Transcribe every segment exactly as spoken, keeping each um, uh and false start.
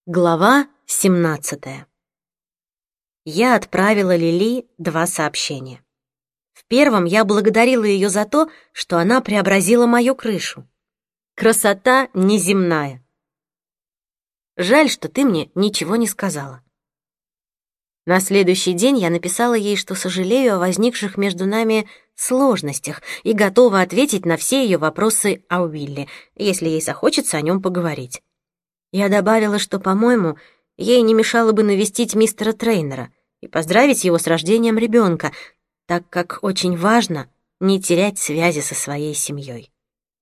Глава семнадцатая. Я отправила Лили два сообщения. В первом я благодарила ее за то, что она преобразила мою крышу. Красота неземная. Жаль, что ты мне ничего не сказала. На следующий день я написала ей, что сожалею о возникших между нами сложностях и готова ответить на все ее вопросы о Уилле, если ей захочется о нем поговорить. Я добавила, что, по-моему, ей не мешало бы навестить мистера Трейнера и поздравить его с рождением ребенка, так как очень важно не терять связи со своей семьей.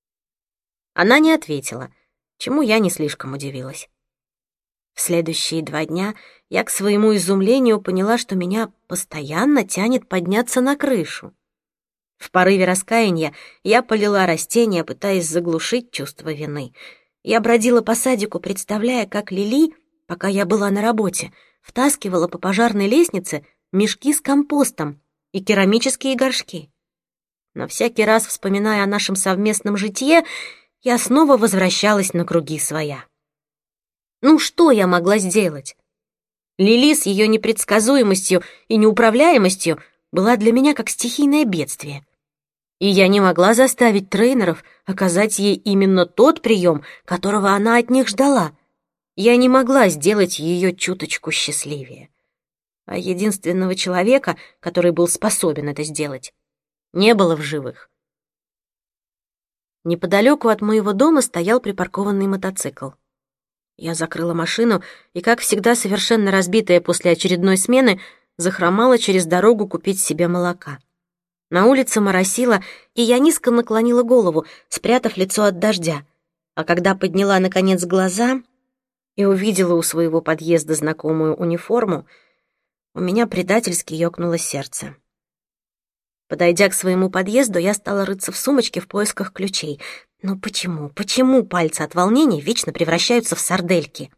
Она не ответила, чему я не слишком удивилась. В следующие два дня я, к своему изумлению, поняла, что меня постоянно тянет подняться на крышу. В порыве раскаяния я полила растения, пытаясь заглушить чувство вины. Я бродила по садику, представляя, как Лили, пока я была на работе, втаскивала по пожарной лестнице мешки с компостом и керамические горшки. Но всякий раз, вспоминая о нашем совместном житье, я снова возвращалась на круги своя. Ну что я могла сделать? Лили с ее непредсказуемостью и неуправляемостью была для меня как стихийное бедствие. И я не могла заставить трейнеров оказать ей именно тот прием, которого она от них ждала. Я не могла сделать ее чуточку счастливее. А единственного человека, который был способен это сделать, не было в живых. Неподалеку от моего дома стоял припаркованный мотоцикл. Я закрыла машину и, как всегда, совершенно разбитая после очередной смены, захромала через дорогу купить себе молока. На улице моросило, и я низко наклонила голову, спрятав лицо от дождя. А когда подняла, наконец, глаза и увидела у своего подъезда знакомую униформу, у меня предательски ёкнуло сердце. Подойдя к своему подъезду, я стала рыться в сумочке в поисках ключей. Но почему, почему пальцы от волнения вечно превращаются в сардельки?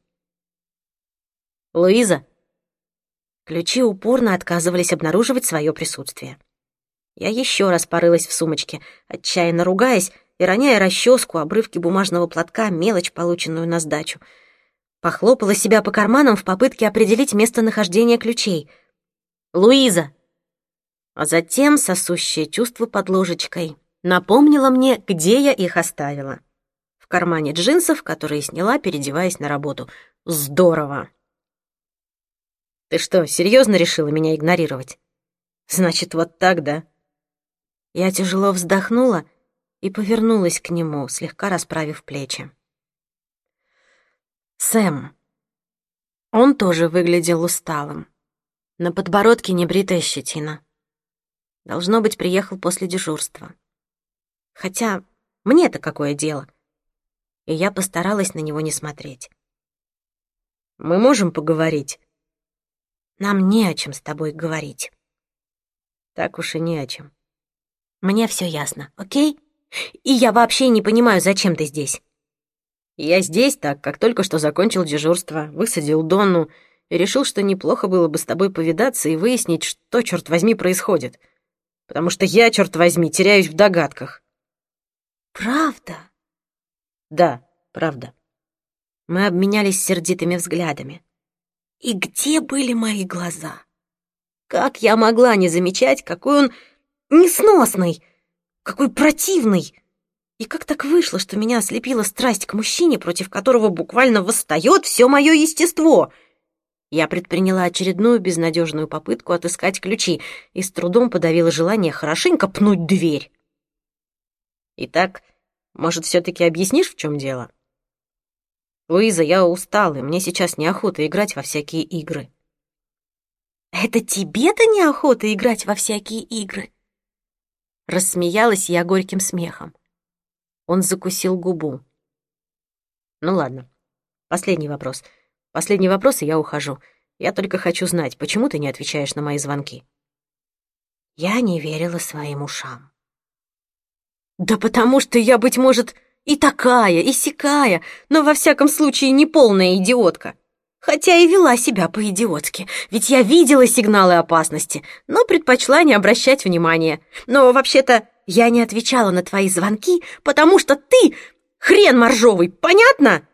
«Луиза!» Ключи упорно отказывались обнаруживать свое присутствие. Я еще раз порылась в сумочке, отчаянно ругаясь и роняя расческу, обрывки бумажного платка, мелочь, полученную на сдачу. Похлопала себя по карманам в попытке определить местонахождение ключей. «Луиза!» А затем сосущее чувство под ложечкой напомнило мне, где я их оставила. В кармане джинсов, которые сняла, переодеваясь на работу. Здорово! «Ты что, серьезно решила меня игнорировать? Значит, вот так, да?» Я тяжело вздохнула и повернулась к нему, слегка расправив плечи. Сэм. Он тоже выглядел усталым. На подбородке небритая щетина. Должно быть, приехал после дежурства. Хотя мне-то какое дело? И я постаралась на него не смотреть. «Мы можем поговорить?» «Нам не о чем с тобой говорить». «Так уж и не о чем. Мне все ясно, окей? И я вообще не понимаю, зачем ты здесь». «Я здесь так, как только что закончил дежурство, высадил Донну и решил, что неплохо было бы с тобой повидаться и выяснить, что, черт возьми, происходит. Потому что я, черт возьми, теряюсь в догадках». «Правда?» «Да, правда». Мы обменялись сердитыми взглядами. И где были мои глаза? Как я могла не замечать, какой он несносный, какой противный? И как так вышло, что меня ослепила страсть к мужчине, против которого буквально восстает все мое естество? Я предприняла очередную безнадежную попытку отыскать ключи и с трудом подавила желание хорошенько пнуть дверь. «Итак, может, все-таки объяснишь, в чем дело?» «Луиза, я устал, и мне сейчас неохота играть во всякие игры». «Это тебе-то неохота играть во всякие игры?» Рассмеялась я горьким смехом. Он закусил губу. «Ну ладно, последний вопрос. Последний вопрос, и я ухожу. Я только хочу знать, почему ты не отвечаешь на мои звонки?» Я не верила своим ушам. «Да потому что я, быть может, и такая, и сякая, но во всяком случае не полная идиотка. Хотя и вела себя по-идиотски, ведь я видела сигналы опасности, но предпочла не обращать внимания. Но вообще-то я не отвечала на твои звонки, потому что ты хрен моржовый, понятно?»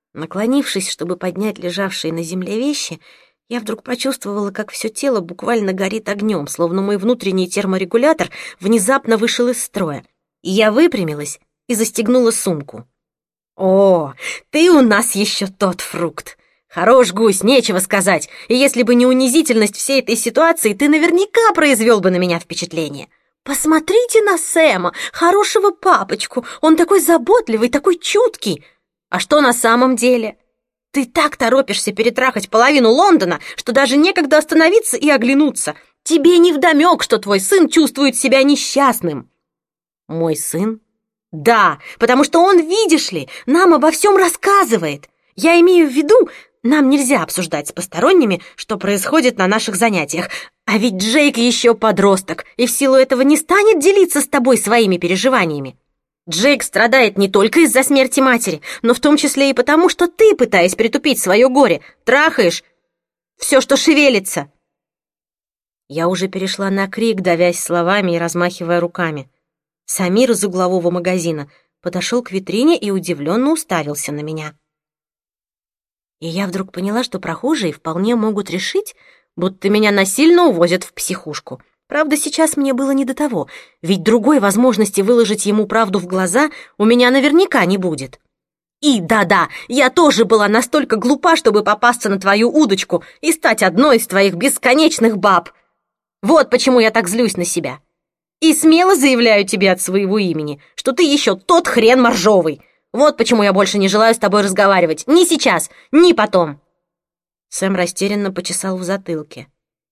Наклонившись, чтобы поднять лежавшие на земле вещи, я вдруг почувствовала, как все тело буквально горит огнем, словно мой внутренний терморегулятор внезапно вышел из строя. И я выпрямилась и застегнула сумку. «О, ты у нас еще тот фрукт! Хорош гусь, нечего сказать, и если бы не унизительность всей этой ситуации, ты наверняка произвел бы на меня впечатление. Посмотрите на Сэма, хорошего папочку, он такой заботливый, такой чуткий. А что на самом деле? Ты так торопишься перетрахать половину Лондона, что даже некогда остановиться и оглянуться. Тебе невдомек, что твой сын чувствует себя несчастным». «Мой сын?» «Да, потому что он, видишь ли, нам обо всем рассказывает. Я имею в виду, нам нельзя обсуждать с посторонними, что происходит на наших занятиях. А ведь Джейк еще подросток, и в силу этого не станет делиться с тобой своими переживаниями. Джейк страдает не только из-за смерти матери, но в том числе и потому, что ты, пытаясь притупить свое горе, трахаешь все, что шевелится». Я уже перешла на крик, давясь словами и размахивая руками. Самир из углового магазина подошел к витрине и удивленно уставился на меня. И я вдруг поняла, что прохожие вполне могут решить, будто меня насильно увозят в психушку. Правда, сейчас мне было не до того, ведь другой возможности выложить ему правду в глаза у меня наверняка не будет. И да-да, я тоже была настолько глупа, чтобы попасться на твою удочку и стать одной из твоих бесконечных баб. Вот почему я так злюсь на себя. И смело заявляю тебе от своего имени, что ты еще тот хрен моржовый. Вот почему я больше не желаю с тобой разговаривать. Ни сейчас, ни потом. Сэм растерянно почесал в затылке.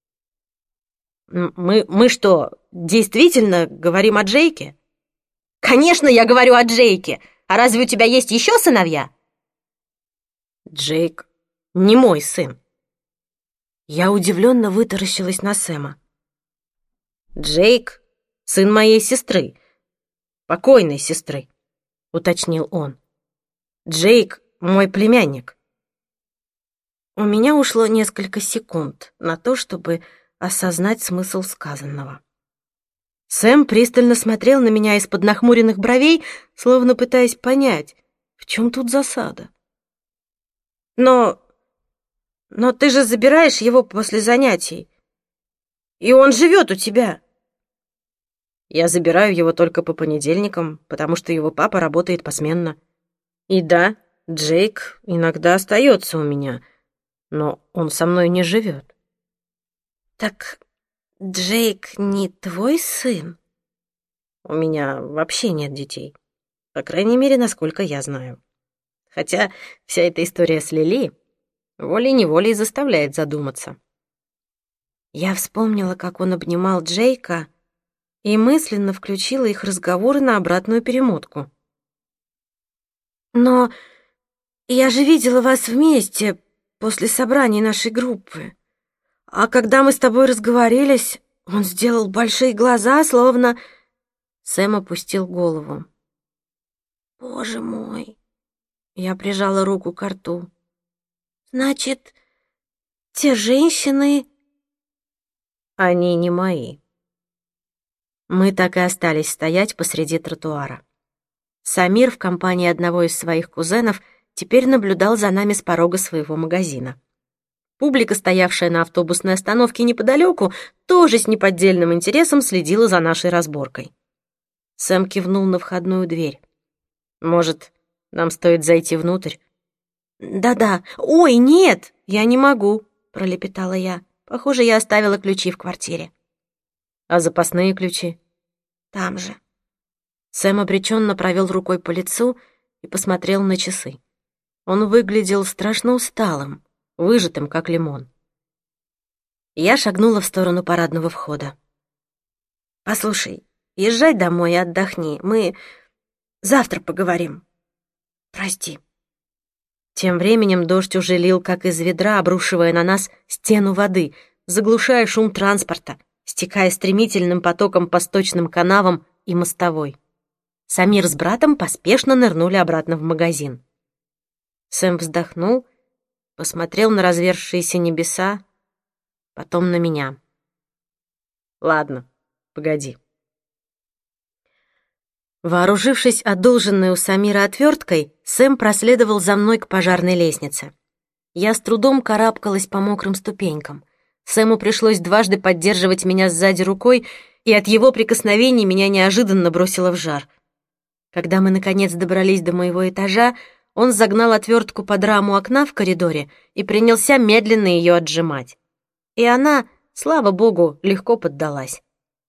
Мы, мы что, действительно говорим о Джейке? Конечно, я говорю о Джейке. А разве у тебя есть еще сыновья? Джейк не мой сын. Я удивленно вытаращилась на Сэма. Джейк — сын моей сестры, покойной сестры, уточнил он. Джейк — мой племянник. У меня ушло несколько секунд на то, чтобы осознать смысл сказанного. Сэм пристально смотрел на меня из-под нахмуренных бровей, словно пытаясь понять, в чем тут засада. Но... но ты же забираешь его после занятий, и он живет у тебя. Я забираю его только по понедельникам, потому что его папа работает посменно. И да, Джейк иногда остается у меня, но он со мной не живет. Так Джейк не твой сын? У меня вообще нет детей. По крайней мере, насколько я знаю. Хотя вся эта история с Лили волей-неволей заставляет задуматься. Я вспомнила, как он обнимал Джейка, и мысленно включила их разговоры на обратную перемотку. «Но я же видела вас вместе после собрания нашей группы. А когда мы с тобой разговорились, он сделал большие глаза, словно...» Сэм опустил голову. «Боже мой!» Я прижала руку к рту. «Значит, те женщины...» «Они не мои». Мы так и остались стоять посреди тротуара. Самир в компании одного из своих кузенов теперь наблюдал за нами с порога своего магазина. Публика, стоявшая на автобусной остановке неподалеку, тоже с неподдельным интересом следила за нашей разборкой. Сэм кивнул на входную дверь. «Может, нам стоит зайти внутрь?» «Да-да. Ой, нет, я не могу», — пролепетала я. «Похоже, я оставила ключи в квартире». «А запасные ключи?» «Там же». Сэм обреченно провел рукой по лицу и посмотрел на часы. Он выглядел страшно усталым, выжатым, как лимон. Я шагнула в сторону парадного входа. «Послушай, езжай домой и отдохни. Мы завтра поговорим. Прости». Тем временем дождь уже лил, как из ведра, обрушивая на нас стену воды, заглушая шум транспорта, стекая стремительным потоком по сточным канавам и мостовой. Самир с братом поспешно нырнули обратно в магазин. Сэм вздохнул, посмотрел на разверзшиеся небеса, потом на меня. «Ладно, погоди. Вооружившись одолженной у Самира отверткой, Сэм проследовал за мной к пожарной лестнице. Я с трудом карабкалась по мокрым ступенькам. Сэму пришлось дважды поддерживать меня сзади рукой, и от его прикосновений меня неожиданно бросило в жар. Когда мы, наконец, добрались до моего этажа, он загнал отвертку под раму окна в коридоре и принялся медленно ее отжимать. И она, слава богу, легко поддалась.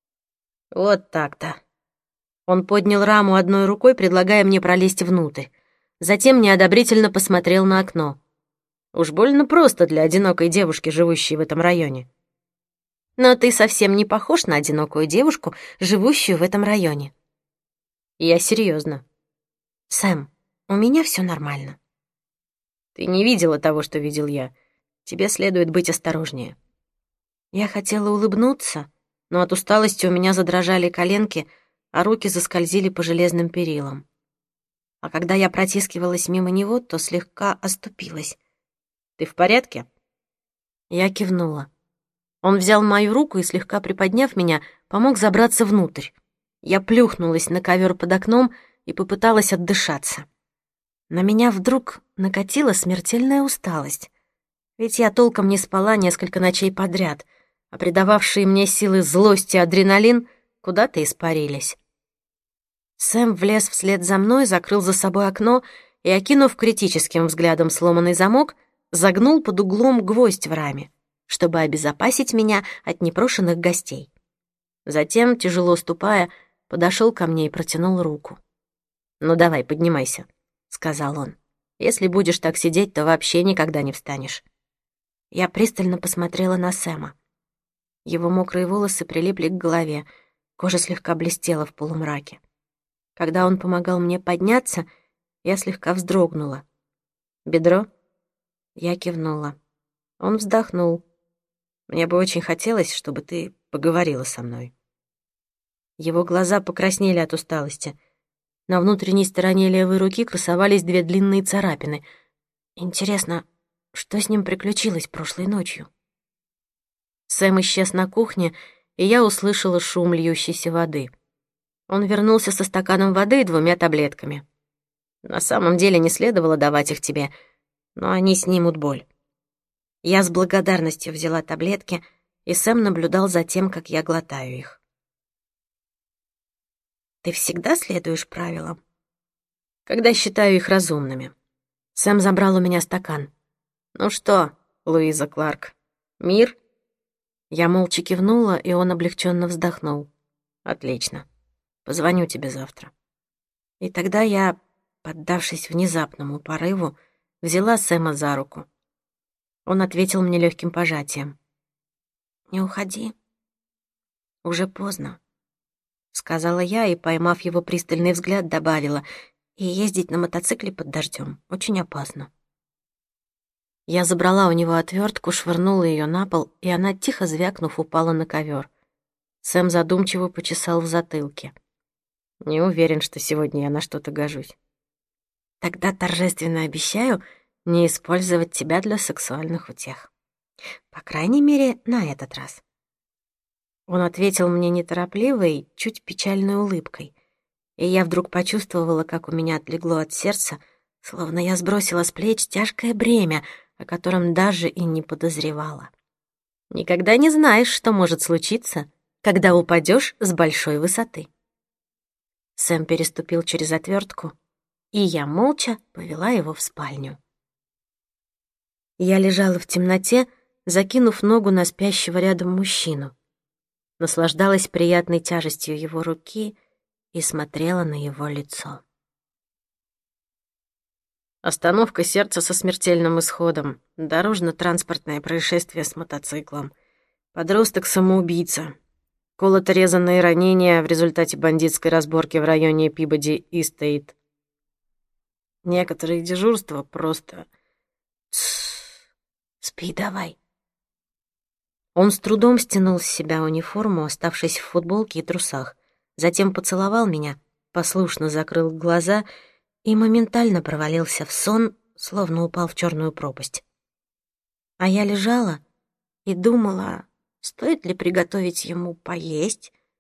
Вот так-то. Он поднял раму одной рукой, предлагая мне пролезть внутрь. Затем неодобрительно посмотрел на окно. Уж больно просто для одинокой девушки, живущей в этом районе. Но ты совсем не похож на одинокую девушку, живущую в этом районе. Я серьезно. Сэм, у меня все нормально. Ты не видела того, что видел я. Тебе следует быть осторожнее. Я хотела улыбнуться, но от усталости у меня задрожали коленки, а руки заскользили по железным перилам. А когда я протискивалась мимо него, то слегка оступилась. «Ты в порядке?» Я кивнула. Он взял мою руку и, слегка приподняв меня, помог забраться внутрь. Я плюхнулась на ковер под окном и попыталась отдышаться. На меня вдруг накатила смертельная усталость. Ведь я толком не спала несколько ночей подряд, а придававшие мне силы злость и адреналин куда-то испарились. Сэм влез вслед за мной, закрыл за собой окно и, окинув критическим взглядом сломанный замок, загнул под углом гвоздь в раме, чтобы обезопасить меня от непрошенных гостей. Затем, тяжело ступая, подошел ко мне и протянул руку. «Ну давай, поднимайся», — сказал он. «Если будешь так сидеть, то вообще никогда не встанешь». Я пристально посмотрела на Сэма. Его мокрые волосы прилипли к голове, кожа слегка блестела в полумраке. Когда он помогал мне подняться, я слегка вздрогнула. «Бедро?» Я кивнула. Он вздохнул. «Мне бы очень хотелось, чтобы ты поговорила со мной». Его глаза покраснели от усталости. На внутренней стороне левой руки красовались две длинные царапины. Интересно, что с ним приключилось прошлой ночью? Сэм исчез на кухне, и я услышала шум льющейся воды. Он вернулся со стаканом воды и двумя таблетками. «На самом деле не следовало давать их тебе, но они снимут боль». Я с благодарностью взяла таблетки, и Сэм наблюдал за тем, как я глотаю их. «Ты всегда следуешь правилам?» «Когда считаю их разумными». Сэм забрал у меня стакан. «Ну что, Луиза Кларк, мир?» Я молча кивнула, и он облегченно вздохнул. «Отлично. Позвоню тебе завтра». И тогда я, поддавшись внезапному порыву, взяла Сэма за руку. Он ответил мне легким пожатием. «Не уходи. Уже поздно», — сказала я и, поймав его пристальный взгляд, добавила, «и ездить на мотоцикле под дождем очень опасно». Я забрала у него отвертку, швырнула ее на пол, и она, тихо звякнув, упала на ковер. Сэм задумчиво почесал в затылке. «Не уверен, что сегодня я на что-то гожусь». «Тогда торжественно обещаю не использовать тебя для сексуальных утех. По крайней мере, на этот раз». Он ответил мне неторопливой, чуть печальной улыбкой, и я вдруг почувствовала, как у меня отлегло от сердца, словно я сбросила с плеч тяжкое бремя, о котором даже и не подозревала. Никогда не знаешь, что может случиться, когда упадешь с большой высоты. Сэм переступил через отвертку, и я молча повела его в спальню. Я лежала в темноте, закинув ногу на спящего рядом мужчину, наслаждалась приятной тяжестью его руки и смотрела на его лицо. Остановка сердца со смертельным исходом, дорожно-транспортное происшествие с мотоциклом, подросток-самоубийца, колото-резанные ранения в результате бандитской разборки в районе Пибоди-Истейт. Некоторые дежурства просто... Тссс, спи давай. Он с трудом стянул с себя униформу, оставшись в футболке и трусах, затем поцеловал меня, послушно закрыл глаза и моментально провалился в сон, словно упал в черную пропасть. А я лежала и думала, стоит ли приготовить ему поесть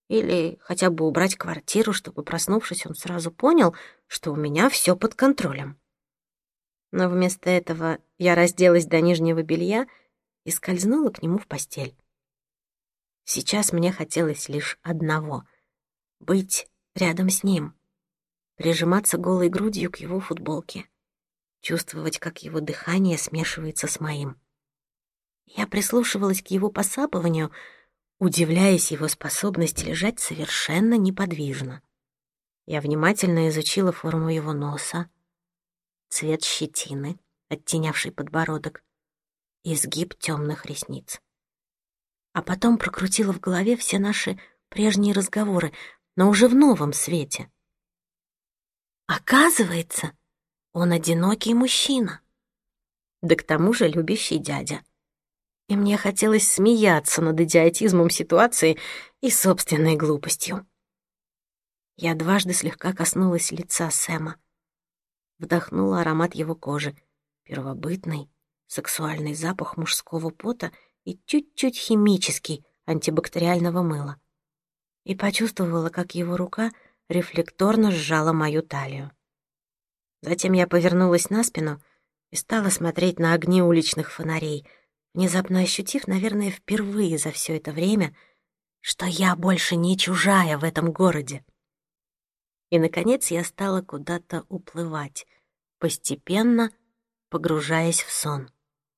Или хотя бы убрать квартиру, чтобы, проснувшись, он сразу понял, что у меня все под контролем. Но вместо этого я разделась до нижнего белья и скользнула к нему в постель. Сейчас мне хотелось лишь одного — быть рядом с ним, прижиматься голой грудью к его футболке, чувствовать, как его дыхание смешивается с моим. Я прислушивалась к его посапыванию, удивляясь его способности лежать совершенно неподвижно. Я внимательно изучила форму его носа, цвет щетины, оттенявший подбородок, изгиб темных ресниц. А потом прокрутила в голове все наши прежние разговоры, но уже в новом свете. Оказывается, он одинокий мужчина, да к тому же любящий дядя. И мне хотелось смеяться над идиотизмом ситуации и собственной глупостью. Я дважды слегка коснулась лица Сэма, вдохнула аромат его кожи, первобытный, сексуальный запах мужского пота и чуть-чуть химический, антибактериального мыла, и почувствовала, как его рука рефлекторно сжала мою талию. Затем я повернулась на спину и стала смотреть на огни уличных фонарей, внезапно ощутив, наверное, впервые за все это время, что я больше не чужая в этом городе. И, наконец, я стала куда-то уплывать, постепенно погружаясь в сон.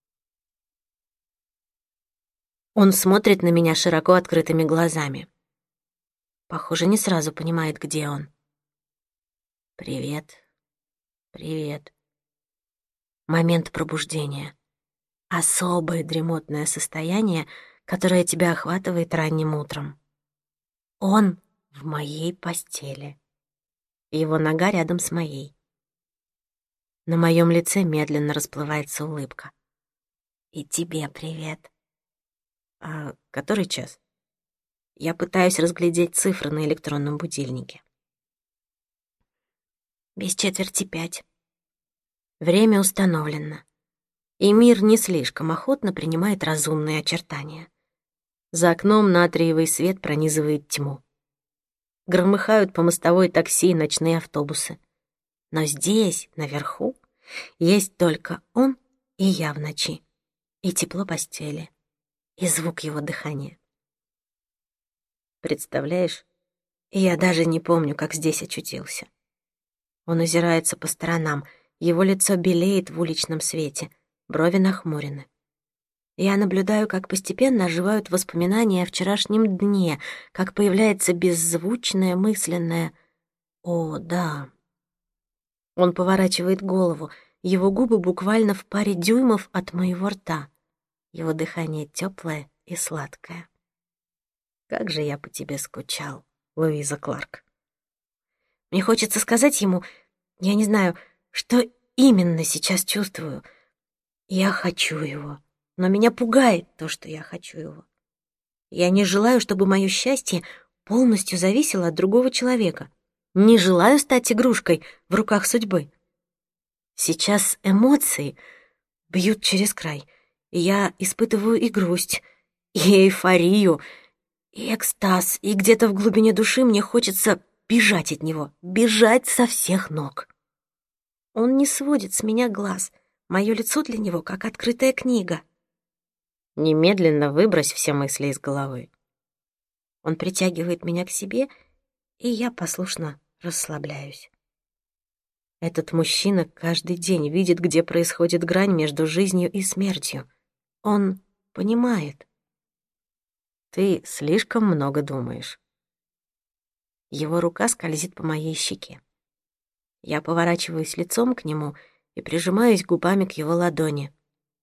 Он смотрит на меня широко открытыми глазами. Похоже, не сразу понимает, где он. «Привет, привет». Момент пробуждения. Особое дремотное состояние, которое тебя охватывает ранним утром. Он в моей постели. Его нога рядом с моей. На моем лице медленно расплывается улыбка. «И тебе привет». «А который час?» Я пытаюсь разглядеть цифры на электронном будильнике. Без четверти пять. Время установлено, и мир не слишком охотно принимает разумные очертания. За окном натриевый свет пронизывает тьму. Громыхают по мостовой такси и ночные автобусы. Но здесь, наверху, есть только он и я в ночи, и тепло постели, и звук его дыхания. Представляешь, я даже не помню, как здесь очутился. Он озирается по сторонам, его лицо белеет в уличном свете, брови нахмурены. Я наблюдаю, как постепенно оживают воспоминания о вчерашнем дне, как появляется беззвучное мысленное «О, да». Он поворачивает голову, его губы буквально в паре дюймов от моего рта. Его дыхание теплое и сладкое. Как же я по тебе скучал, Луиза Кларк. Мне хочется сказать ему, я не знаю, что именно сейчас чувствую. Я хочу его, но меня пугает то, что я хочу его. Я не желаю, чтобы мое счастье полностью зависело от другого человека. Не желаю стать игрушкой в руках судьбы. Сейчас эмоции бьют через край, и я испытываю и грусть, и эйфорию, и экстаз, и где-то в глубине души мне хочется бежать от него, бежать со всех ног. Он не сводит с меня глаз, мое лицо для него как открытая книга. Немедленно выбрось все мысли из головы. Он притягивает меня к себе, и я послушно расслабляюсь. Этот мужчина каждый день видит, где происходит грань между жизнью и смертью. Он понимает. Ты слишком много думаешь. Его рука скользит по моей щеке. Я поворачиваюсь лицом к нему и прижимаюсь губами к его ладони.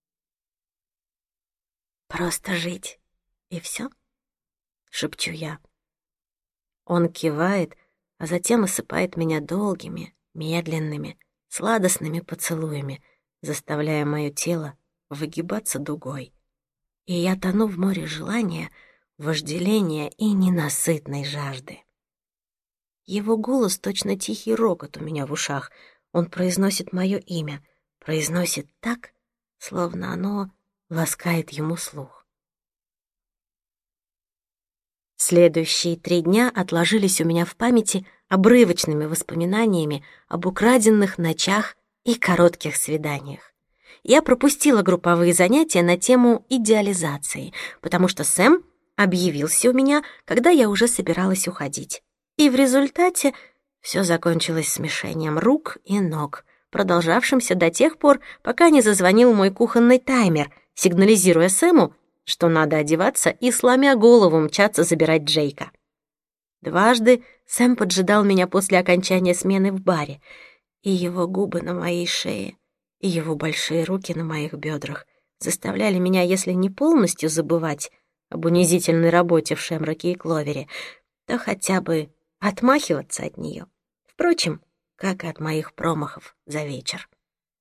«Просто жить, и все?» — шепчу я. Он кивает, а затем осыпает меня долгими, медленными, сладостными поцелуями, заставляя мое тело выгибаться дугой. И я тону в море желания, вожделения и ненасытной жажды. Его голос точно тихий рокот у меня в ушах. Он произносит мое имя, произносит так, словно оно ласкает ему слух. Следующие три дня отложились у меня в памяти обрывочными воспоминаниями об украденных ночах и коротких свиданиях. Я пропустила групповые занятия на тему идеализации, потому что Сэм объявился у меня, когда я уже собиралась уходить. И в результате все закончилось смешением рук и ног, продолжавшимся до тех пор, пока не зазвонил мой кухонный таймер, сигнализируя Сэму, что надо одеваться и, сломя голову, мчаться забирать Джейка. Дважды Сэм поджидал меня после окончания смены в баре, и его губы на моей шее, и его большие руки на моих бедрах заставляли меня, если не полностью забывать об унизительной работе в Шемроке и Кловере, то хотя бы отмахиваться от нее. Впрочем, как и от моих промахов за вечер.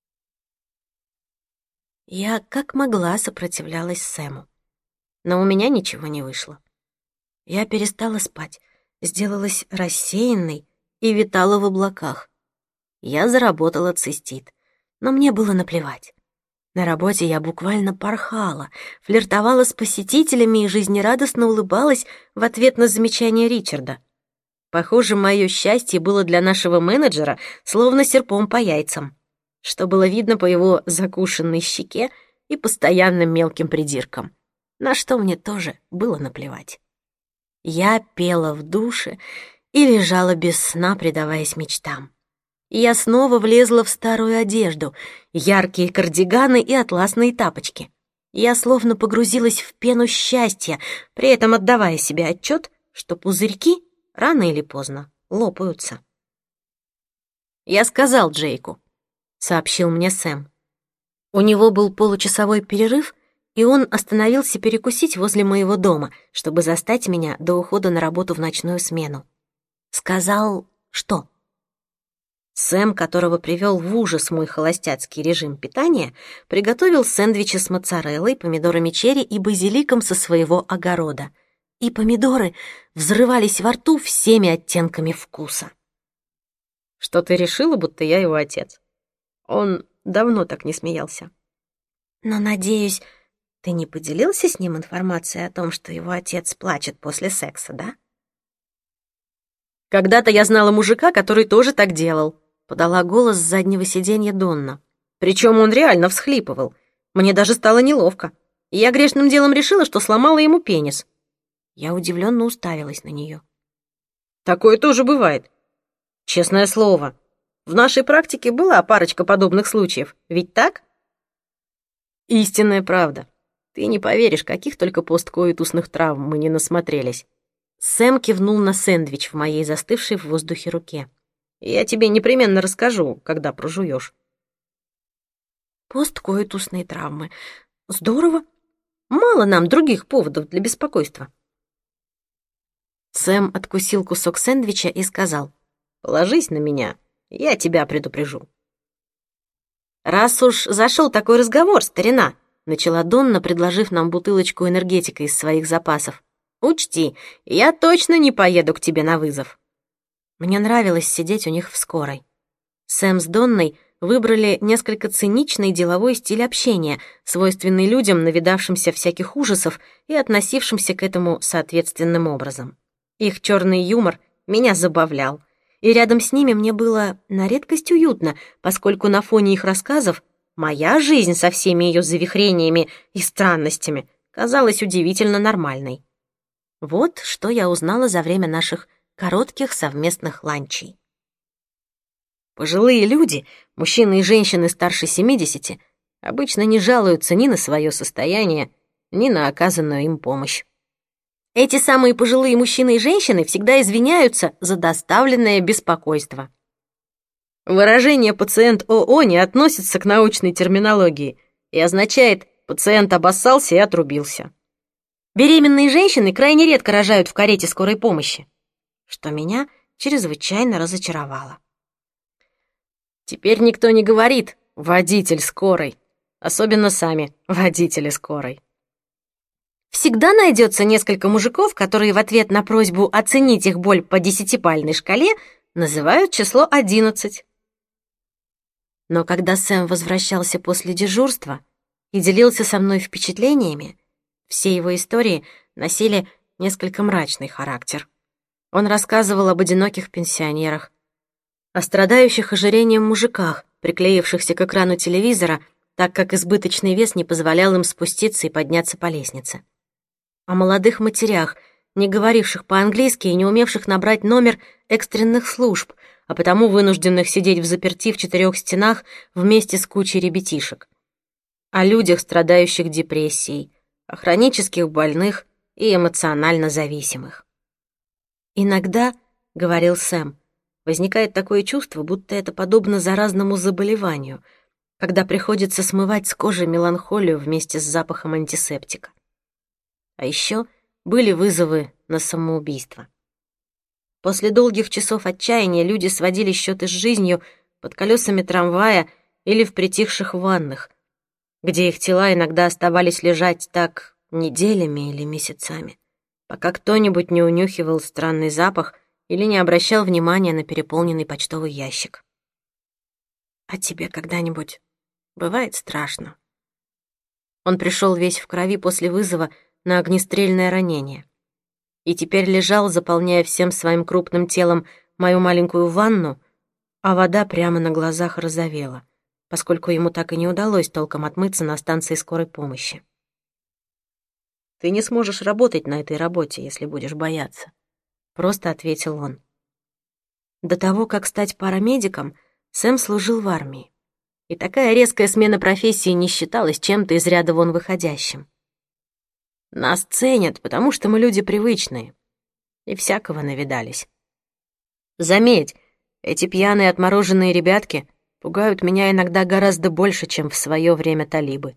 Я как могла сопротивлялась Сэму, но у меня ничего не вышло. Я перестала спать, сделалась рассеянной и витала в облаках. Я заработала цистит, но мне было наплевать. На работе я буквально порхала, флиртовала с посетителями и жизнерадостно улыбалась в ответ на замечание Ричарда. Похоже, мое счастье было для нашего менеджера словно серпом по яйцам, что было видно по его закушенной щеке и постоянным мелким придиркам, на что мне тоже было наплевать. Я пела в душе и лежала без сна, предаваясь мечтам. Я снова влезла в старую одежду, яркие кардиганы и атласные тапочки. Я словно погрузилась в пену счастья, при этом отдавая себе отчет, что пузырьки рано или поздно лопаются. «Я сказал Джейку», — сообщил мне Сэм. У него был получасовой перерыв, и он остановился перекусить возле моего дома, чтобы застать меня до ухода на работу в ночную смену. Сказал, что? Сэм, которого привел в ужас мой холостяцкий режим питания, приготовил сэндвичи с моцареллой, помидорами черри и базиликом со своего огорода. И помидоры взрывались во рту всеми оттенками вкуса. «Что ты решила, будто я его отец?» Он давно так не смеялся. «Но, надеюсь, ты не поделился с ним информацией о том, что его отец плачет после секса, да?» «Когда-то я знала мужика, который тоже так делал», — подала голос с заднего сиденья Донна. «Причем он реально всхлипывал. Мне даже стало неловко. И я грешным делом решила, что сломала ему пенис». Я удивленно уставилась на нее. «Такое тоже бывает. Честное слово, в нашей практике была парочка подобных случаев. Ведь так?» «Истинная правда. Ты не поверишь, каких только посткоитусных травм мы не насмотрелись». Сэм кивнул на сэндвич в моей застывшей в воздухе руке. «Я тебе непременно расскажу, когда прожуешь». «Посткоитусные травмы. Здорово. Мало нам других поводов для беспокойства». Сэм откусил кусок сэндвича и сказал: «Положись на меня, я тебя предупрежу». «Раз уж зашел такой разговор, старина», — начала Донна, предложив нам бутылочку энергетика из своих запасов, «учти, я точно не поеду к тебе на вызов». Мне нравилось сидеть у них в скорой. Сэм с Донной выбрали несколько циничный деловой стиль общения, свойственный людям, навидавшимся всяких ужасов и относившимся к этому соответственным образом. Их черный юмор меня забавлял, и рядом с ними мне было на редкость уютно, поскольку на фоне их рассказов моя жизнь со всеми ее завихрениями и странностями казалась удивительно нормальной. Вот что я узнала за время наших коротких совместных ланчей. Пожилые люди, мужчины и женщины старше семидесяти, обычно не жалуются ни на свое состояние, ни на оказанную им помощь. Эти самые пожилые мужчины и женщины всегда извиняются за доставленное беспокойство. Выражение «пациент ОО» не относится к научной терминологии и означает «пациент обоссался и отрубился». Беременные женщины крайне редко рожают в карете скорой помощи, что меня чрезвычайно разочаровало. Теперь никто не говорит «водитель скорой», особенно сами водители скорой. Всегда найдется несколько мужиков, которые в ответ на просьбу оценить их боль по десятипальной шкале называют число одиннадцать. Но когда Сэм возвращался после дежурства и делился со мной впечатлениями, все его истории носили несколько мрачный характер. Он рассказывал об одиноких пенсионерах, о страдающих ожирением мужиках, приклеившихся к экрану телевизора, так как избыточный вес не позволял им спуститься и подняться по лестнице. О молодых матерях, не говоривших по-английски и не умевших набрать номер экстренных служб, а потому вынужденных сидеть взаперти в четырех стенах вместе с кучей ребятишек. О людях, страдающих депрессией, о хронических больных и эмоционально зависимых. «Иногда, — говорил Сэм, — возникает такое чувство, будто это подобно заразному заболеванию, когда приходится смывать с кожи меланхолию вместе с запахом антисептика. А еще были вызовы на самоубийство. После долгих часов отчаяния люди сводили счеты с жизнью под колесами трамвая или в притихших ваннах, где их тела иногда оставались лежать так неделями или месяцами, пока кто-нибудь не унюхивал странный запах или не обращал внимания на переполненный почтовый ящик. «А тебе когда-нибудь бывает страшно?» Он пришел весь в крови после вызова на огнестрельное ранение и теперь лежал, заполняя всем своим крупным телом мою маленькую ванну, а вода прямо на глазах розовела, поскольку ему так и не удалось толком отмыться на станции скорой помощи. «Ты не сможешь работать на этой работе, если будешь бояться», — просто ответил он. До того, как стать парамедиком, Сэм служил в армии, и такая резкая смена профессии не считалась чем-то из ряда вон выходящим. Нас ценят, потому что мы люди привычные, и всякого навидались. Заметь, эти пьяные отмороженные ребятки пугают меня иногда гораздо больше, чем в свое время талибы.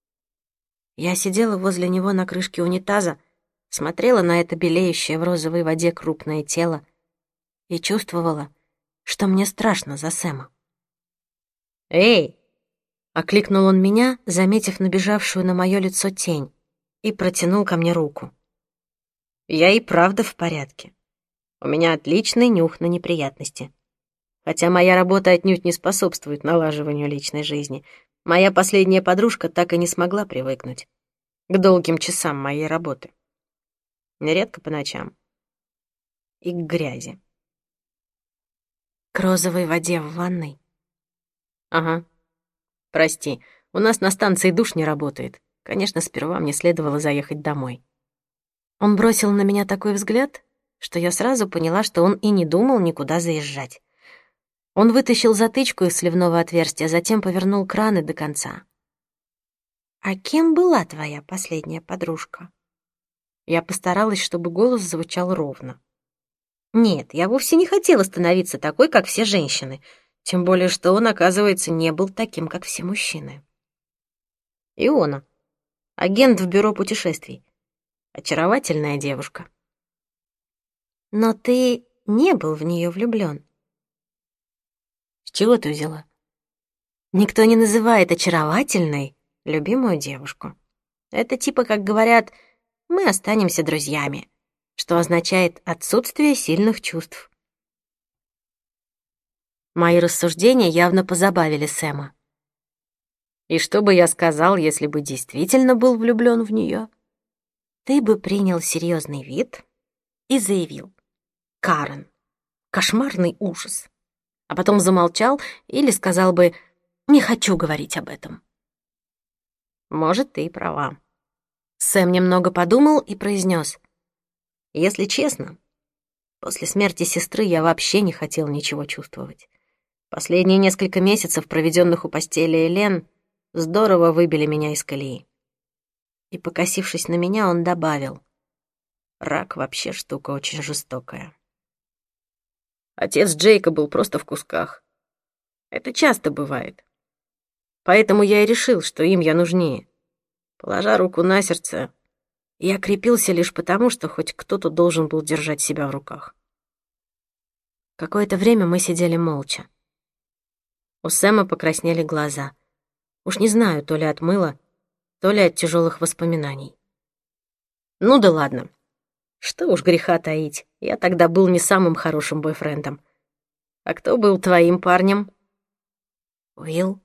Я сидела возле него на крышке унитаза, смотрела на это белеющее в розовой воде крупное тело и чувствовала, что мне страшно за Сэма. «Эй!» — окликнул он меня, заметив набежавшую на мое лицо тень, и протянул ко мне руку. «Я и правда в порядке. У меня отличный нюх на неприятности. Хотя моя работа отнюдь не способствует налаживанию личной жизни. Моя последняя подружка так и не смогла привыкнуть к долгим часам моей работы. Нередко по ночам. И к грязи». «К розовой воде в ванной?» «Ага. Прости, у нас на станции душ не работает. Конечно, сперва мне следовало заехать домой». Он бросил на меня такой взгляд, что я сразу поняла, что он и не думал никуда заезжать. Он вытащил затычку из сливного отверстия, затем повернул краны до конца. «А кем была твоя последняя подружка?» Я постаралась, чтобы голос звучал ровно. Нет, я вовсе не хотела становиться такой, как все женщины, тем более что он, оказывается, не был таким, как все мужчины. Иона, агент в бюро путешествий. Очаровательная девушка. Но ты не был в нее влюблён. С чего ты взяла? Никто не называет очаровательной любимую девушку. Это типа, как говорят, мы останемся друзьями, что означает отсутствие сильных чувств. Мои рассуждения явно позабавили Сэма. И что бы я сказал, если бы действительно был влюблён в неё? Ты бы принял серьезный вид и заявил: «Карен, кошмарный ужас», а потом замолчал или сказал бы: «Не хочу говорить об этом». Может, ты и права. Сэм немного подумал и произнес: «Если честно, после смерти сестры я вообще не хотел ничего чувствовать. Последние несколько месяцев, проведенных у постели Элен, здорово выбили меня из колеи». И, покосившись на меня, он добавил: «Рак вообще штука очень жестокая. Отец Джейка был просто в кусках. Это часто бывает. Поэтому я и решил, что им я нужнее. Положа руку на сердце, я крепился лишь потому, что хоть кто-то должен был держать себя в руках». Какое-то время мы сидели молча. У Сэма покраснели глаза. Уж не знаю, то ли от мыла, то ли от тяжелых воспоминаний. Ну да ладно. Что уж греха таить, я тогда был не самым хорошим бойфрендом. А кто был твоим парнем? Уилл?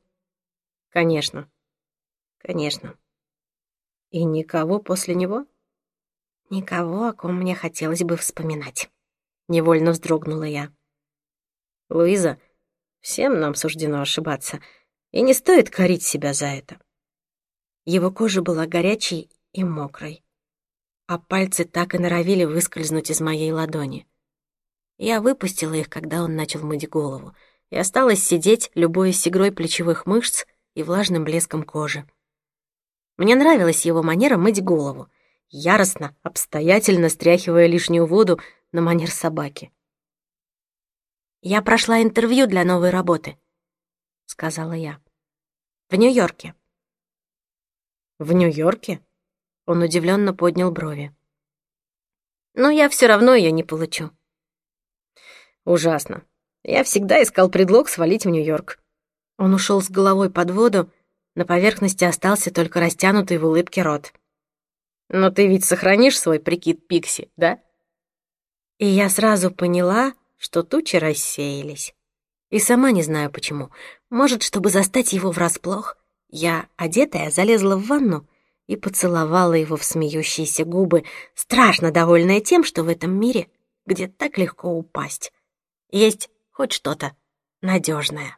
Конечно. Конечно. И никого после него? Никого, о ком мне хотелось бы вспоминать. Невольно вздрогнула я. Луиза, всем нам суждено ошибаться, и не стоит корить себя за это. Его кожа была горячей и мокрой, а пальцы так и норовили выскользнуть из моей ладони. Я выпустила их, когда он начал мыть голову, и осталась сидеть, любуясь игрой плечевых мышц и влажным блеском кожи. Мне нравилась его манера мыть голову, яростно, обстоятельно стряхивая лишнюю воду на манер собаки. «Я прошла интервью для новой работы», — сказала я. «В Нью-Йорке». «В Нью-Йорке?» Он удивленно поднял брови. «Но я все равно ее не получу». «Ужасно. Я всегда искал предлог свалить в Нью-Йорк». Он ушел с головой под воду, на поверхности остался только растянутый в улыбке рот. «Но ты ведь сохранишь свой прикид Пикси, да?» И я сразу поняла, что тучи рассеялись. И сама не знаю почему. Может, чтобы застать его врасплох, я, одетая, залезла в ванну и поцеловала его в смеющиеся губы, страшно довольная тем, что в этом мире, где так легко упасть, есть хоть что-то надежное.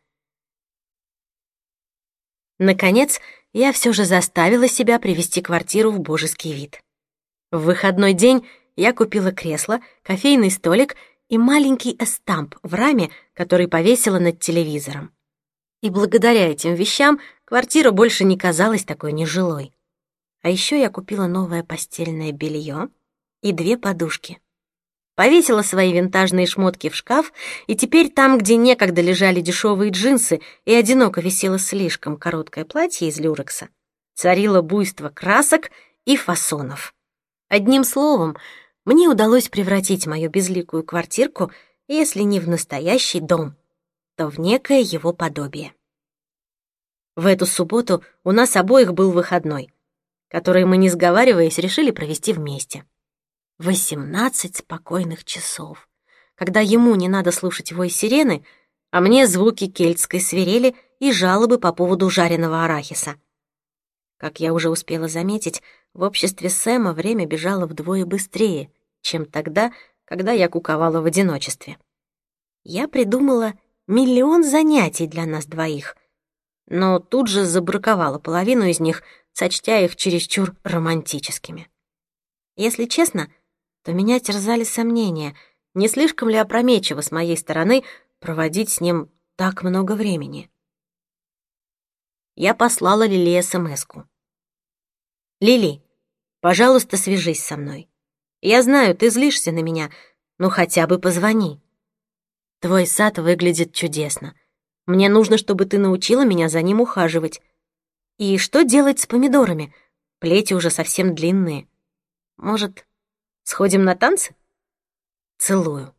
Наконец, я все же заставила себя привести квартиру в божеский вид. В выходной день я купила кресло, кофейный столик и маленький эстамп в раме, который повесила над телевизором. И благодаря этим вещам квартира больше не казалась такой нежилой. А еще я купила новое постельное белье и две подушки. Повесила свои винтажные шмотки в шкаф, и теперь там, где некогда лежали дешевые джинсы и одиноко висело слишком короткое платье из люрекса, царило буйство красок и фасонов. Одним словом, мне удалось превратить мою безликую квартирку, если не в настоящий дом, то в некое его подобие. В эту субботу у нас обоих был выходной, который мы, не сговариваясь, решили провести вместе. Восемнадцать спокойных часов, когда ему не надо слушать вой сирены, а мне звуки кельтской свирели и жалобы по поводу жареного арахиса. Как я уже успела заметить, в обществе Сэма время бежало вдвое быстрее, чем тогда, когда я куковала в одиночестве. Я придумала миллион занятий для нас двоих, но тут же забраковала половину из них, сочтя их чересчур романтическими. Если честно, то меня терзали сомнения, не слишком ли опрометчиво с моей стороны проводить с ним так много времени. Я послала Лили эс-эм-эску. «Лили, пожалуйста, свяжись со мной. Я знаю, ты злишься на меня, но хотя бы позвони. Твой сад выглядит чудесно. Мне нужно, чтобы ты научила меня за ним ухаживать. И что делать с помидорами? Плети уже совсем длинные. Может, сходим на танцы? Целую».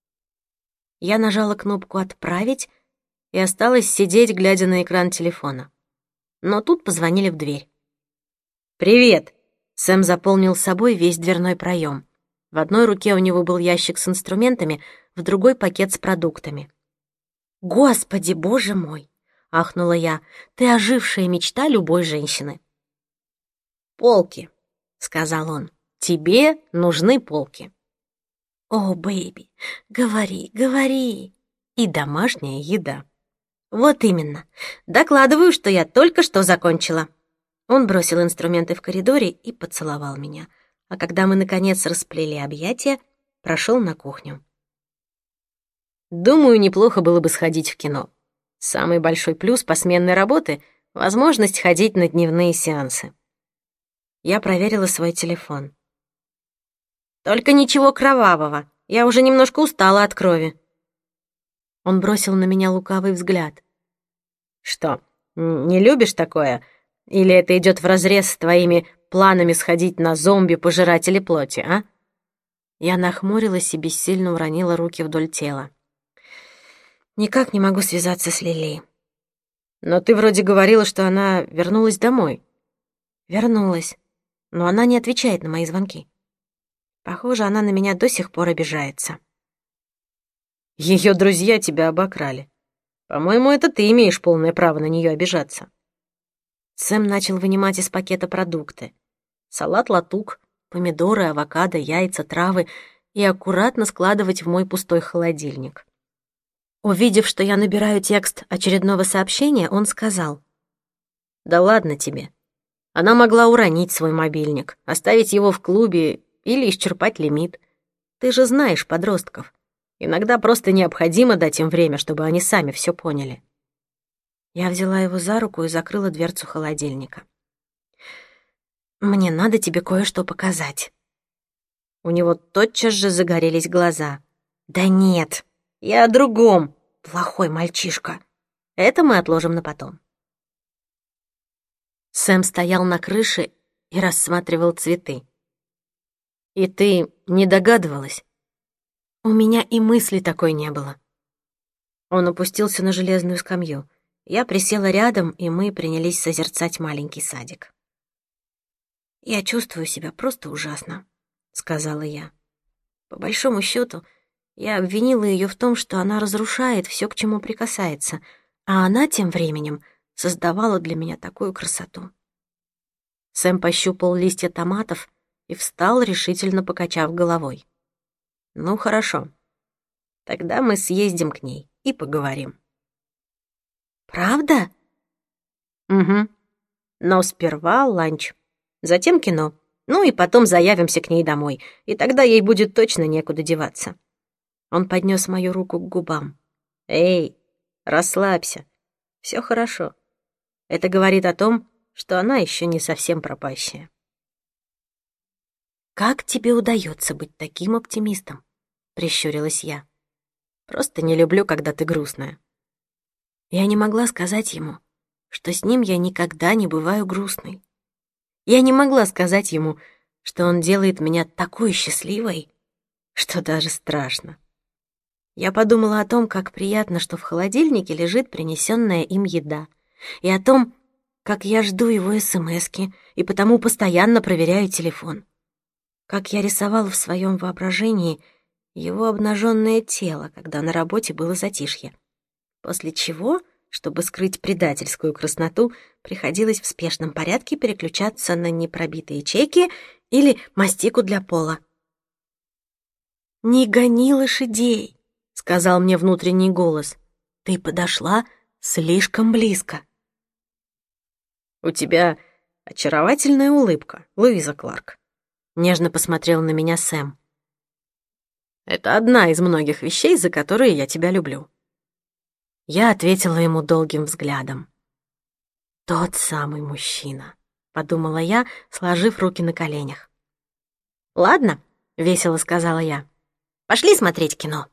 Я нажала кнопку «Отправить» и осталась сидеть, глядя на экран телефона. Но тут позвонили в дверь. «Привет!» Сэм заполнил собой весь дверной проем. В одной руке у него был ящик с инструментами, в другой — пакет с продуктами. «Господи, боже мой!» — ахнула я. «Ты ожившая мечта любой женщины». «Полки», — сказал он. «Тебе нужны полки». «О, бэйби, говори, говори». «И домашняя еда». «Вот именно. Докладываю, что я только что закончила». Он бросил инструменты в коридоре и поцеловал меня, а когда мы, наконец, расплели объятия, прошел на кухню. «Думаю, неплохо было бы сходить в кино. Самый большой плюс посменной работы — возможность ходить на дневные сеансы». Я проверила свой телефон. «Только ничего кровавого. Я уже немножко устала от крови». Он бросил на меня лукавый взгляд. «Что, не любишь такое? Или это идет вразрез с твоими планами сходить на зомби-пожиратели плоти, а?» Я нахмурилась и бессильно уронила руки вдоль тела. «Никак не могу связаться с Лили». «Но ты вроде говорила, что она вернулась домой». «Вернулась, но она не отвечает на мои звонки. Похоже, она на меня до сих пор обижается». «Ее друзья тебя обокрали. По-моему, это ты имеешь полное право на нее обижаться». Сэм начал вынимать из пакета продукты. Салат-латук, помидоры, авокадо, яйца, травы и аккуратно складывать в мой пустой холодильник. Увидев, что я набираю текст очередного сообщения, он сказал: «Да ладно тебе. Она могла уронить свой мобильник, оставить его в клубе или исчерпать лимит. Ты же знаешь подростков. Иногда просто необходимо дать им время, чтобы они сами все поняли». Я взяла его за руку и закрыла дверцу холодильника. «Мне надо тебе кое-что показать». У него тотчас же загорелись глаза. «Да нет, я о другом, плохой мальчишка. Это мы отложим на потом». Сэм стоял на крыше и рассматривал цветы. «И ты не догадывалась?» «У меня и мысли такой не было». Он опустился на железную скамью. Я присела рядом, и мы принялись созерцать маленький садик. «Я чувствую себя просто ужасно», — сказала я. По большому счету, я обвинила ее в том, что она разрушает все, к чему прикасается, а она тем временем создавала для меня такую красоту. Сэм пощупал листья томатов и встал, решительно покачав головой. «Ну, хорошо. Тогда мы съездим к ней и поговорим». «Правда?» «Угу. Но сперва ланч, затем кино, ну и потом заявимся к ней домой, и тогда ей будет точно некуда деваться». Он поднес мою руку к губам. «Эй, расслабься. Все хорошо. Это говорит о том, что она еще не совсем пропащая». «Как тебе удается быть таким оптимистом?» — прищурилась я. «Просто не люблю, когда ты грустная». Я не могла сказать ему, что с ним я никогда не бываю грустной. Я не могла сказать ему, что он делает меня такой счастливой, что даже страшно. Я подумала о том, как приятно, что в холодильнике лежит принесенная им еда, и о том, как я жду его эсэмэски и потому постоянно проверяю телефон. Как я рисовала в своем воображении его обнаженное тело, когда на работе было затишье. После чего, чтобы скрыть предательскую красноту, приходилось в спешном порядке переключаться на непробитые чеки или мастику для пола. «Не гони лошадей», — сказал мне внутренний голос. «Ты подошла слишком близко». «У тебя очаровательная улыбка, Луиза Кларк», — нежно посмотрел на меня Сэм. «Это одна из многих вещей, за которые я тебя люблю». Я ответила ему долгим взглядом. «Тот самый мужчина», — подумала я, сложив руки на коленях. «Ладно», — весело сказала я. «Пошли смотреть кино».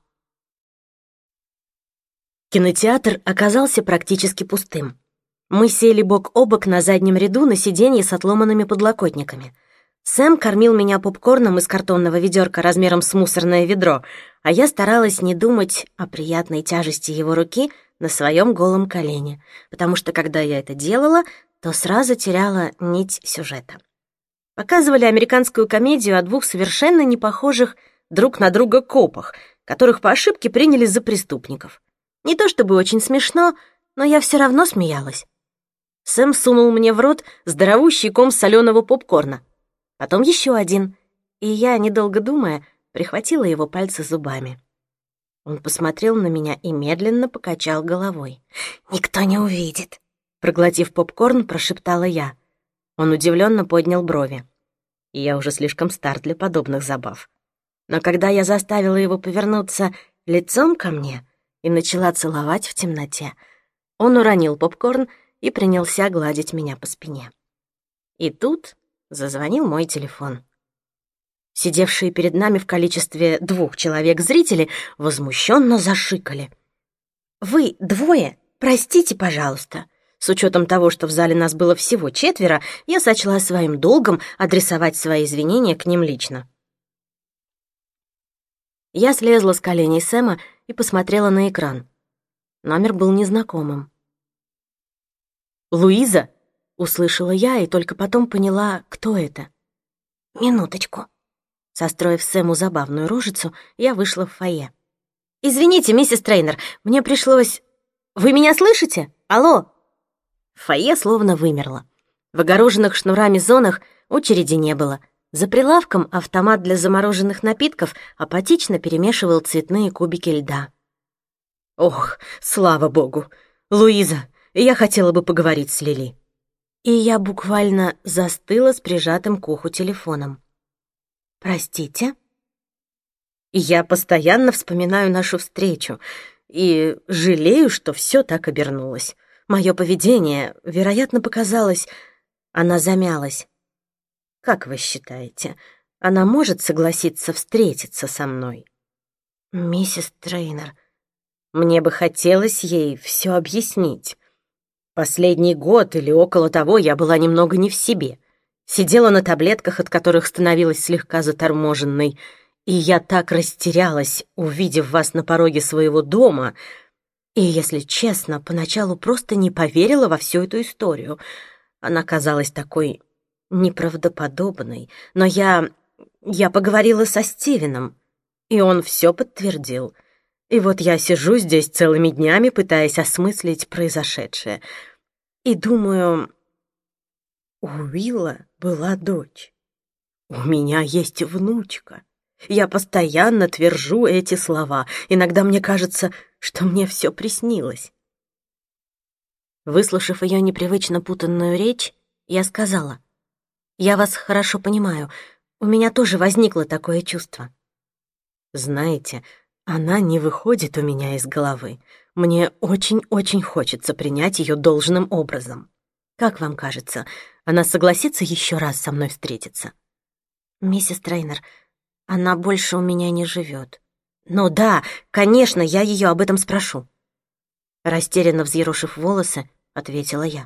Кинотеатр оказался практически пустым. Мы сели бок о бок на заднем ряду на сиденье с отломанными подлокотниками. Сэм кормил меня попкорном из картонного ведерка размером с мусорное ведро, а я старалась не думать о приятной тяжести его руки на своем голом колене, потому что, когда я это делала, то сразу теряла нить сюжета. Показывали американскую комедию о двух совершенно не похожих друг на друга копах, которых по ошибке приняли за преступников. Не то чтобы очень смешно, но я все равно смеялась. Сэм сунул мне в рот здоровущий ком соленого попкорна, потом еще один, и я, недолго думая, прихватила его пальцы зубами. Он посмотрел на меня и медленно покачал головой. «Никто не увидит», — проглотив попкорн, прошептала я. Он удивленно поднял брови. Я уже слишком стар для подобных забав. Но когда я заставила его повернуться лицом ко мне и начала целовать в темноте, он уронил попкорн и принялся гладить меня по спине. И тут зазвонил мой телефон. Сидевшие перед нами в количестве двух человек зрители возмущенно зашикали. «Вы двое? Простите, пожалуйста». С учетом того, что в зале нас было всего четверо, я сочла своим долгом адресовать свои извинения к ним лично. Я слезла с коленей Сэма и посмотрела на экран. Номер был незнакомым. «Луиза?» — услышала я и только потом поняла, кто это. «Минуточку». Состроив Сэму забавную рожицу, я вышла в фойе. «Извините, миссис Трейнер, мне пришлось... Вы меня слышите? Алло?» Фойе словно вымерло. В огороженных шнурами зонах очереди не было. За прилавком автомат для замороженных напитков апатично перемешивал цветные кубики льда. «Ох, слава богу! Луиза, я хотела бы поговорить с Лили». И я буквально застыла с прижатым к уху телефоном. «Простите?» Я постоянно вспоминаю нашу встречу и жалею, что все так обернулось. Мое поведение, вероятно, показалось... Она замялась. «Как вы считаете, она может согласиться встретиться со мной?» «Миссис Трейнер...» Мне бы хотелось ей все объяснить. Последний год или около того я была немного не в себе. Сидела на таблетках, от которых становилась слегка заторможенной, и я так растерялась, увидев вас на пороге своего дома, и, если честно, поначалу просто не поверила во всю эту историю. Она казалась такой неправдоподобной, но я... я поговорила со Стивеном, и он все подтвердил. И вот я сижу здесь целыми днями, пытаясь осмыслить произошедшее. И думаю, у Уилла была дочь. У меня есть внучка. Я постоянно твержу эти слова. Иногда мне кажется, что мне все приснилось. Выслушав ее непривычно путанную речь, я сказала: «Я вас хорошо понимаю. У меня тоже возникло такое чувство». Знаете, она не выходит у меня из головы. Мне очень-очень хочется принять ее должным образом. Как вам кажется, она согласится еще раз со мной встретиться? «Миссис Трейнер, она больше у меня не живет». «Ну да, конечно, я ее об этом спрошу». Растерянно взъерошив волосы, ответила я.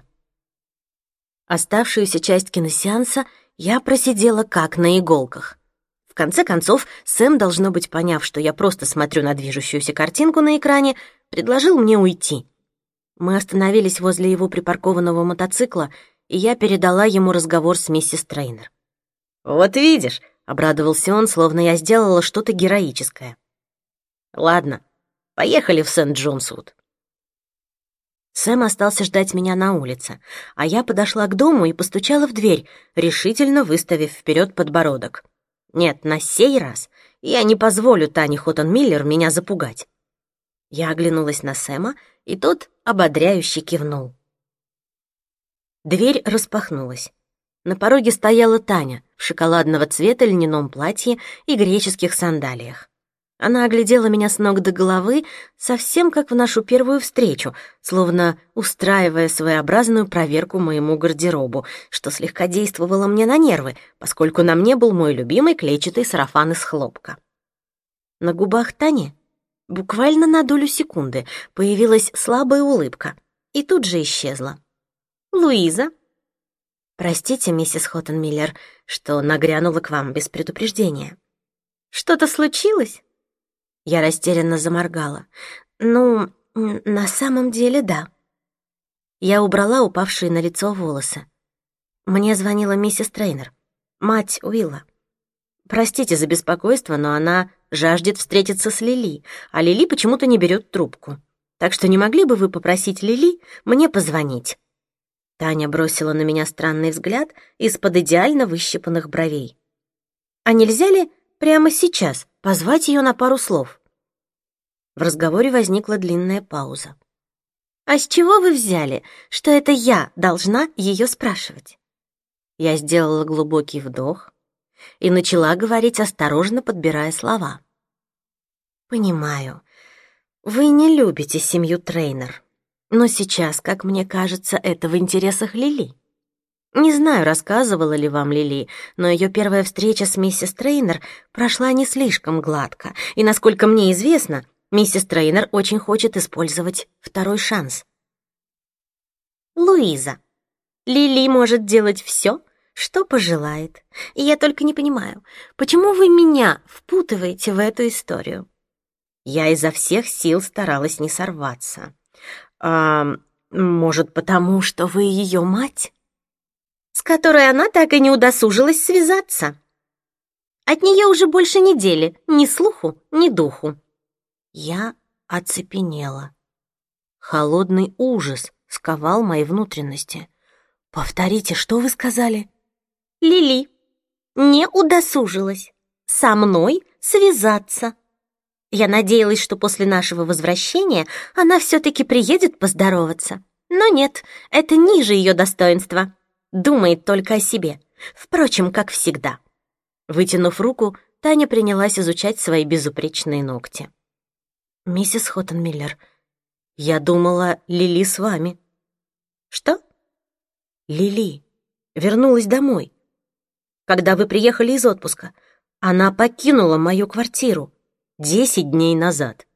Оставшуюся часть киносеанса я просидела как на иголках. В конце концов, Сэм, должно быть, поняв, что я просто смотрю на движущуюся картинку на экране, предложил мне уйти. Мы остановились возле его припаркованного мотоцикла, и я передала ему разговор с миссис Трейнер. «Вот видишь», — обрадовался он, словно я сделала что-то героическое. «Ладно, поехали в Сент-Джонсвуд». Сэм остался ждать меня на улице, а я подошла к дому и постучала в дверь, решительно выставив вперед подбородок. Нет, на сей раз я не позволю Тане Хоттон-Миллер меня запугать. Я оглянулась на Сэма, и тот ободряюще кивнул. Дверь распахнулась. На пороге стояла Таня в шоколадного цвета льняном платье и греческих сандалиях. Она оглядела меня с ног до головы, совсем как в нашу первую встречу, словно устраивая своеобразную проверку моему гардеробу, что слегка действовало мне на нервы, поскольку на мне был мой любимый клетчатый сарафан из хлопка. На губах Тани буквально на долю секунды появилась слабая улыбка и тут же исчезла. «Луиза?» «Простите, миссис Хоттон-Миллер, что нагрянула к вам без предупреждения». «Что-то случилось?» Я растерянно заморгала. «Ну, на самом деле, да». Я убрала упавшие на лицо волосы. Мне звонила миссис Трейнер, мать Уилла. Простите за беспокойство, но она жаждет встретиться с Лили, а Лили почему-то не берет трубку. Так что не могли бы вы попросить Лили мне позвонить?» Таня бросила на меня странный взгляд из-под идеально выщипанных бровей. «А нельзя ли прямо сейчас позвать ее на пару слов?» В разговоре возникла длинная пауза. «А с чего вы взяли, что это я должна ее спрашивать?» Я сделала глубокий вдох и начала говорить, осторожно подбирая слова. «Понимаю, вы не любите семью Трейнер, но сейчас, как мне кажется, это в интересах Лили. Не знаю, рассказывала ли вам Лили, но ее первая встреча с миссис Трейнер прошла не слишком гладко, и, насколько мне известно, миссис Трейнер очень хочет использовать второй шанс». «Луиза, Лили может делать все, что пожелает, и я только не понимаю, почему вы меня впутываете в эту историю?» Я изо всех сил старалась не сорваться. «А, может, потому что вы ее мать?» «С которой она так и не удосужилась связаться. От нее уже больше недели ни слуху, ни духу». Я оцепенела. Холодный ужас сковал мои внутренности. «Повторите, что вы сказали?» «Лили. не удосужилась со мной связаться. Я надеялась, что после нашего возвращения она все-таки приедет поздороваться. Но нет, это ниже ее достоинства. Думает только о себе. Впрочем, как всегда. Вытянув руку, Таня принялась изучать свои безупречные ногти. «Миссис Хоттенмиллер, я думала, Лили с вами». «Что?» «Лили вернулась домой. Когда вы приехали из отпуска, она покинула мою квартиру десять дней назад».